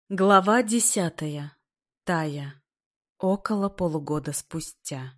Глава 10. Тая. Около полугода спустя.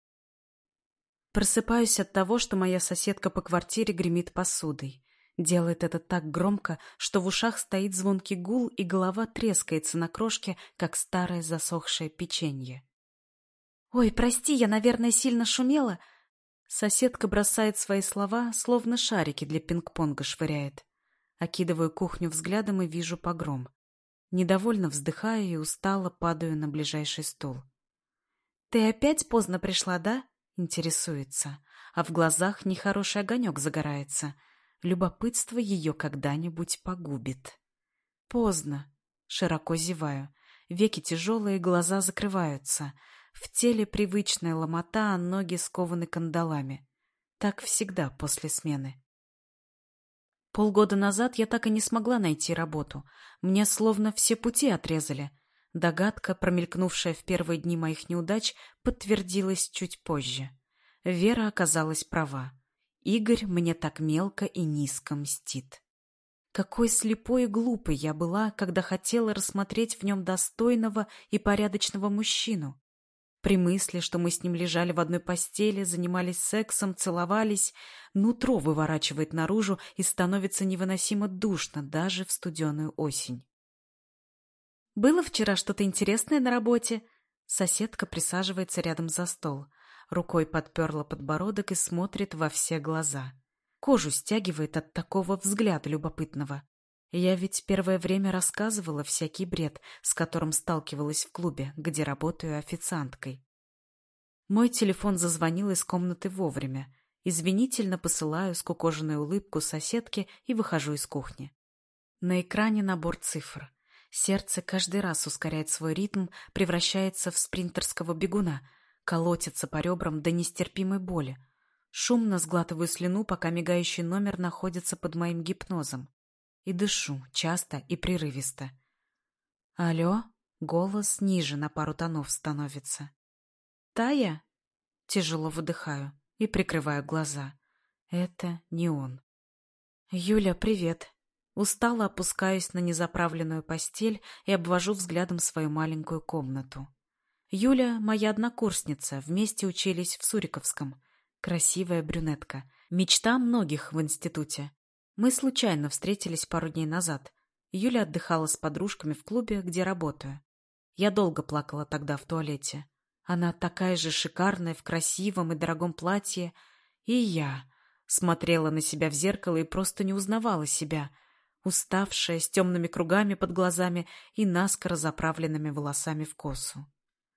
Просыпаюсь от того, что моя соседка по квартире гремит посудой. Делает это так громко, что в ушах стоит звонкий гул, и голова трескается на крошке, как старое засохшее печенье. «Ой, прости, я, наверное, сильно шумела?» Соседка бросает свои слова, словно шарики для пинг-понга швыряет. Окидываю кухню взглядом и вижу погром. Недовольно вздыхаю и устало падаю на ближайший стул. «Ты опять поздно пришла, да?» — интересуется, а в глазах нехороший огонек загорается. Любопытство ее когда-нибудь погубит. «Поздно», — широко зеваю. Веки тяжелые, глаза закрываются. В теле привычная ломота, а ноги скованы кандалами. Так всегда после смены. Полгода назад я так и не смогла найти работу. Мне словно все пути отрезали. Догадка, промелькнувшая в первые дни моих неудач, подтвердилась чуть позже. Вера оказалась права. Игорь мне так мелко и низко мстит. Какой слепой и глупой я была, когда хотела рассмотреть в нем достойного и порядочного мужчину. При мысли, что мы с ним лежали в одной постели, занимались сексом, целовались, нутро выворачивает наружу и становится невыносимо душно даже в студеную осень. «Было вчера что-то интересное на работе?» Соседка присаживается рядом за стол. Рукой подперла подбородок и смотрит во все глаза. Кожу стягивает от такого взгляда любопытного. Я ведь первое время рассказывала всякий бред, с которым сталкивалась в клубе, где работаю официанткой. Мой телефон зазвонил из комнаты вовремя. Извинительно посылаю скукоженную улыбку соседке и выхожу из кухни. На экране набор цифр. Сердце каждый раз ускоряет свой ритм, превращается в спринтерского бегуна, колотится по ребрам до нестерпимой боли. Шумно сглатываю слюну, пока мигающий номер находится под моим гипнозом. И дышу, часто и прерывисто. «Алло?» Голос ниже на пару тонов становится. «Тая?» Тяжело выдыхаю и прикрываю глаза. Это не он. «Юля, привет!» Устало опускаюсь на незаправленную постель и обвожу взглядом свою маленькую комнату. Юля — моя однокурсница, вместе учились в Суриковском. Красивая брюнетка. Мечта многих в институте. Мы случайно встретились пару дней назад. Юля отдыхала с подружками в клубе, где работаю. Я долго плакала тогда в туалете. Она такая же шикарная в красивом и дорогом платье. И я смотрела на себя в зеркало и просто не узнавала себя. Уставшая, с темными кругами под глазами и наскоро заправленными волосами в косу.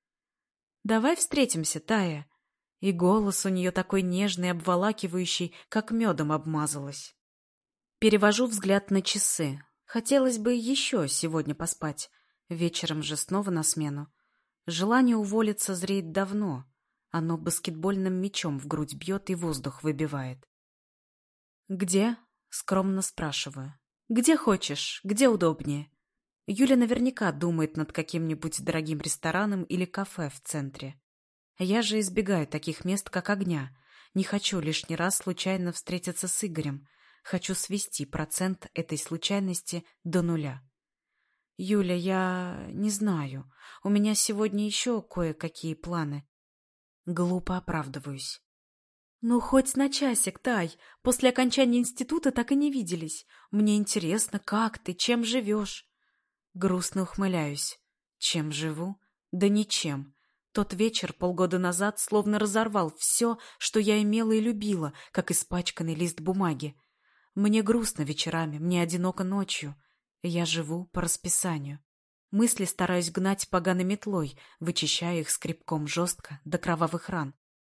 «Давай встретимся, Тая». И голос у нее такой нежный, обволакивающий, как медом обмазалась. Перевожу взгляд на часы. Хотелось бы еще сегодня поспать. Вечером же снова на смену. Желание уволиться зреет давно. Оно баскетбольным мячом в грудь бьет и воздух выбивает. «Где?» — скромно спрашиваю. «Где хочешь, где удобнее». Юля наверняка думает над каким-нибудь дорогим рестораном или кафе в центре. Я же избегаю таких мест, как огня. Не хочу лишний раз случайно встретиться с Игорем. Хочу свести процент этой случайности до нуля. «Юля, я не знаю. У меня сегодня еще кое-какие планы». Глупо оправдываюсь. «Ну, хоть на часик, Тай. После окончания института так и не виделись. Мне интересно, как ты, чем живешь?» Грустно ухмыляюсь. Чем живу? Да ничем. Тот вечер полгода назад словно разорвал все, что я имела и любила, как испачканный лист бумаги. Мне грустно вечерами, мне одиноко ночью. Я живу по расписанию. Мысли стараюсь гнать поганой метлой, вычищая их скребком жестко до кровавых ран.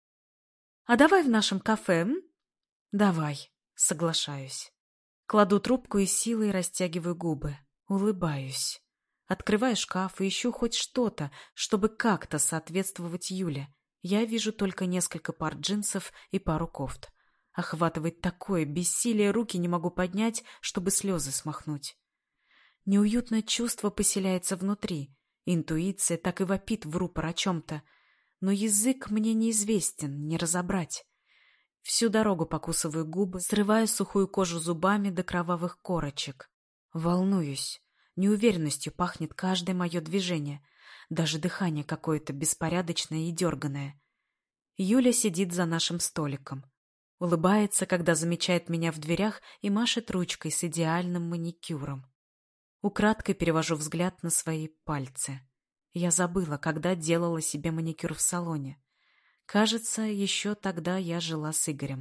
«А давай в нашем кафе, м?» «Давай», соглашаюсь. Кладу трубку и силой растягиваю губы. Улыбаюсь. Открываю шкаф и ищу хоть что-то, чтобы как-то соответствовать Юле. Я вижу только несколько пар джинсов и пару кофт. Охватывает такое бессилие, руки не могу поднять, чтобы слезы смахнуть. Неуютное чувство поселяется внутри. Интуиция так и вопит в рупор о чем-то. Но язык мне неизвестен, не разобрать. Всю дорогу покусываю губы, срываю сухую кожу зубами до кровавых корочек. Волнуюсь. Неуверенностью пахнет каждое мое движение, даже дыхание какое-то беспорядочное и дерганое. Юля сидит за нашим столиком. Улыбается, когда замечает меня в дверях и машет ручкой с идеальным маникюром. Украдкой перевожу взгляд на свои пальцы. Я забыла, когда делала себе маникюр в салоне. Кажется, еще тогда я жила с Игорем.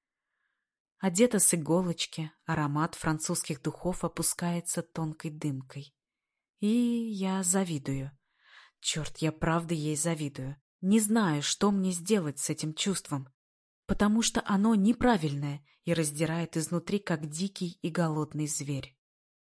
Одета с иголочки, аромат французских духов опускается тонкой дымкой. И я завидую. Черт, я правда ей завидую. Не знаю, что мне сделать с этим чувством, потому что оно неправильное и раздирает изнутри, как дикий и голодный зверь.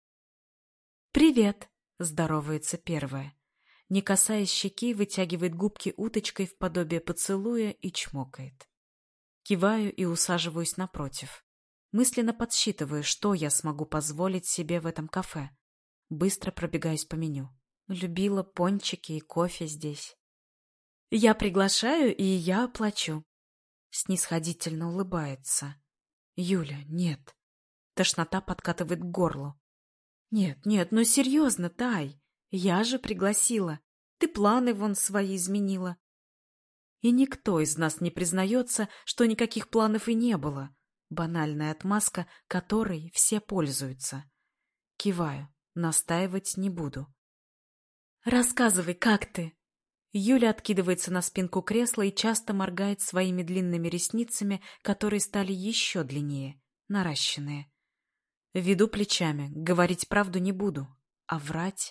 «Привет!» — здоровается первая. Не касаясь щеки, вытягивает губки уточкой в подобие поцелуя и чмокает. Киваю и усаживаюсь напротив. Мысленно подсчитываю, что я смогу позволить себе в этом кафе. Быстро пробегаюсь по меню. Любила пончики и кофе здесь. «Я приглашаю, и я оплачу». Снисходительно улыбается. «Юля, нет». Тошнота подкатывает к горлу. «Нет, ну серьезно, Тай. Я же пригласила. Ты планы вон свои изменила». И никто из нас не признается, что никаких планов и не было. Банальная отмазка, которой все пользуются. Киваю, настаивать не буду. «Рассказывай, как ты?» Юля откидывается на спинку кресла и часто моргает своими длинными ресницами, которые стали еще длиннее, наращенные. Веду плечами, говорить правду не буду, а врать...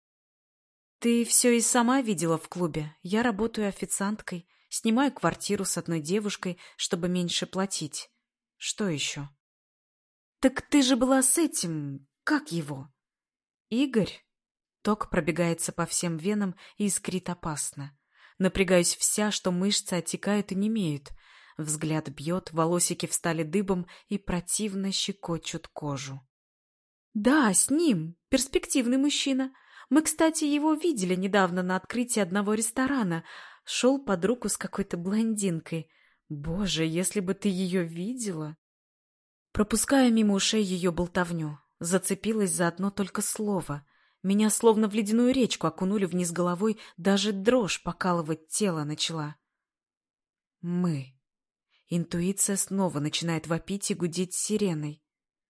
«Ты все и сама видела в клубе. Я работаю официанткой, снимаю квартиру с одной девушкой, чтобы меньше платить. Что еще?» «Так ты же была с этим... Как его?» «Игорь?» Ток пробегается по всем венам и искрит опасно. Напрягаюсь вся, что мышцы отекают и немеют. Взгляд бьет, волосики встали дыбом и противно щекочут кожу. «Да, с ним. Перспективный мужчина. Мы, кстати, его видели недавно на открытии одного ресторана. Шел под руку с какой-то блондинкой. Боже, если бы ты ее видела!» Пропуская мимо ушей ее болтовню, зацепилась за одно только слово. Меня словно в ледяную речку окунули вниз головой, даже дрожь покалывать тело начала. «Мы». Интуиция снова начинает вопить и гудеть сиреной.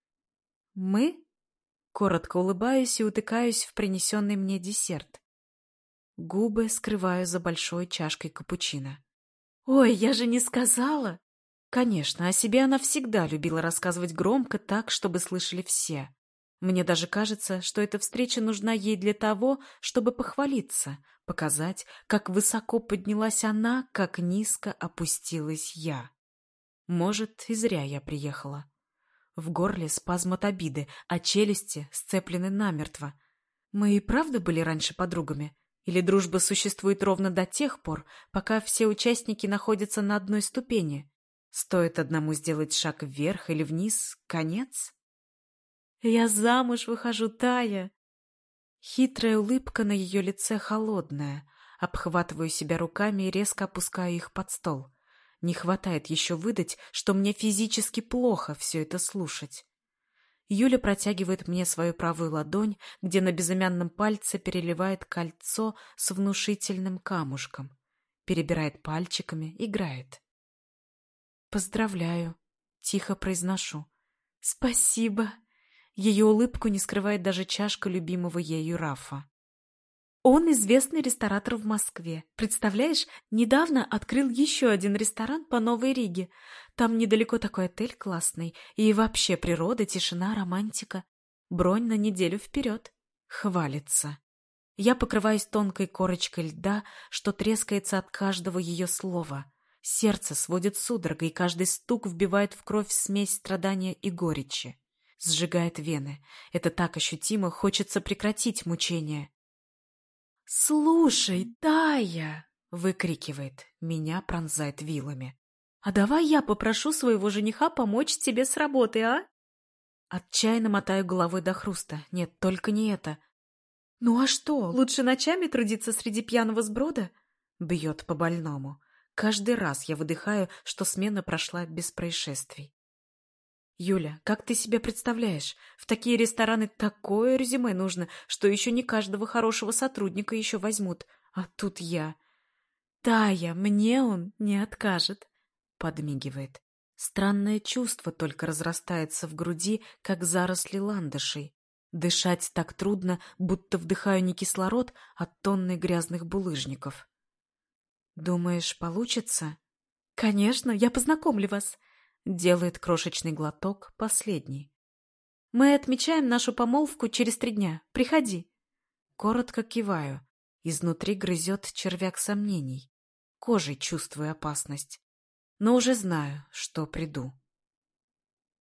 «Мы?» Коротко улыбаюсь и утыкаюсь в принесенный мне десерт. Губы скрываю за большой чашкой капучино. «Ой, я же не сказала!» Конечно, о себе она всегда любила рассказывать громко так, чтобы слышали все. Мне даже кажется, что эта встреча нужна ей для того, чтобы похвалиться, показать, как высоко поднялась она, как низко опустилась я. Может, и зря я приехала. В горле спазм от обиды, а челюсти сцеплены намертво. Мы и правда были раньше подругами? Или дружба существует ровно до тех пор, пока все участники находятся на одной ступени? Стоит одному сделать шаг вверх или вниз — конец? «Я замуж выхожу, Тая!» Хитрая улыбка на ее лице холодная. Обхватываю себя руками и резко опускаю их под стол. Не хватает еще выдать, что мне физически плохо все это слушать. Юля протягивает мне свою правую ладонь, где на безымянном пальце переливает кольцо с внушительным камушком. Перебирает пальчиками, играет. «Поздравляю», — тихо произношу. «Спасибо». Ее улыбку не скрывает даже чашка любимого ею Рафа. Он известный ресторатор в Москве. Представляешь, недавно открыл еще один ресторан по Новой Риге. Там недалеко такой отель классный. И вообще природа, тишина, романтика. Бронь на неделю вперед. Хвалится. Я покрываюсь тонкой корочкой льда, что трескается от каждого ее слова. Сердце сводит судорогой, и каждый стук вбивает в кровь смесь страдания и горечи. Сжигает вены. Это так ощутимо, хочется прекратить мучение. «Слушай, Тая!» — выкрикивает, меня пронзает вилами. «А давай я попрошу своего жениха помочь тебе с работой, а?» Отчаянно мотаю головой до хруста. Нет, только не это. «Ну а что, лучше ночами трудиться среди пьяного сброда?» Бьет по больному. Каждый раз я выдыхаю, что смена прошла без происшествий. Юля, как ты себе представляешь? В такие рестораны такое резюме нужно, что еще не каждого хорошего сотрудника еще возьмут. А тут я. Тая, мне он не откажет, подмигивает. Странное чувство только разрастается в груди, как заросли ландышей. Дышать так трудно, будто вдыхаю не кислород, а тонны грязных булыжников. Думаешь, получится? Конечно, я познакомлю вас. Делает крошечный глоток, последний. Мы отмечаем нашу помолвку через 3 дня. Приходи. Коротко киваю. Изнутри грызет червяк сомнений. Кожей чувствую опасность. Но уже знаю, что приду.